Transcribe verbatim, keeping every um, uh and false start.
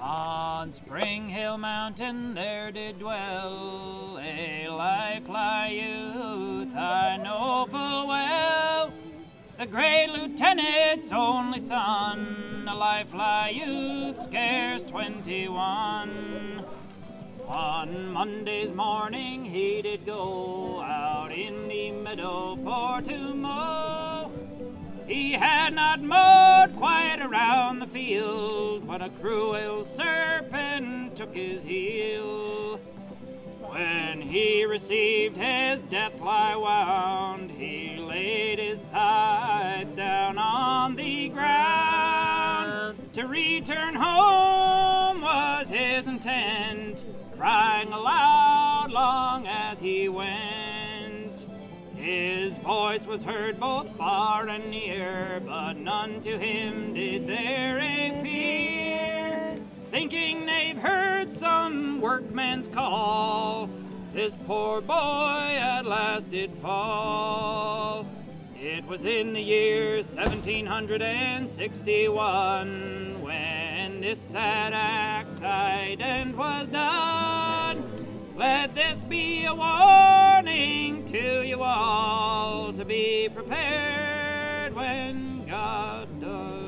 On Spring Hill Mountain there did dwell a lifeline youth I know full well, the great lieutenant's only son, a lifeline youth scarce twenty-one. One Monday's morning he did go out in the meadow for to mow. He had not mowed quite around the field when a cruel serpent took his heel. When he received his death lie wound, he laid his scythe down on the ground. To return home was his intent, crying aloud long as he went. His voice was heard both far and near, but none to him did there appear. Thinking they've heard some workman's call, this poor boy at last did fall. It was in the year seventeen sixty-one when this sad accident was done. Let this be a warning to you all to be prepared when God does.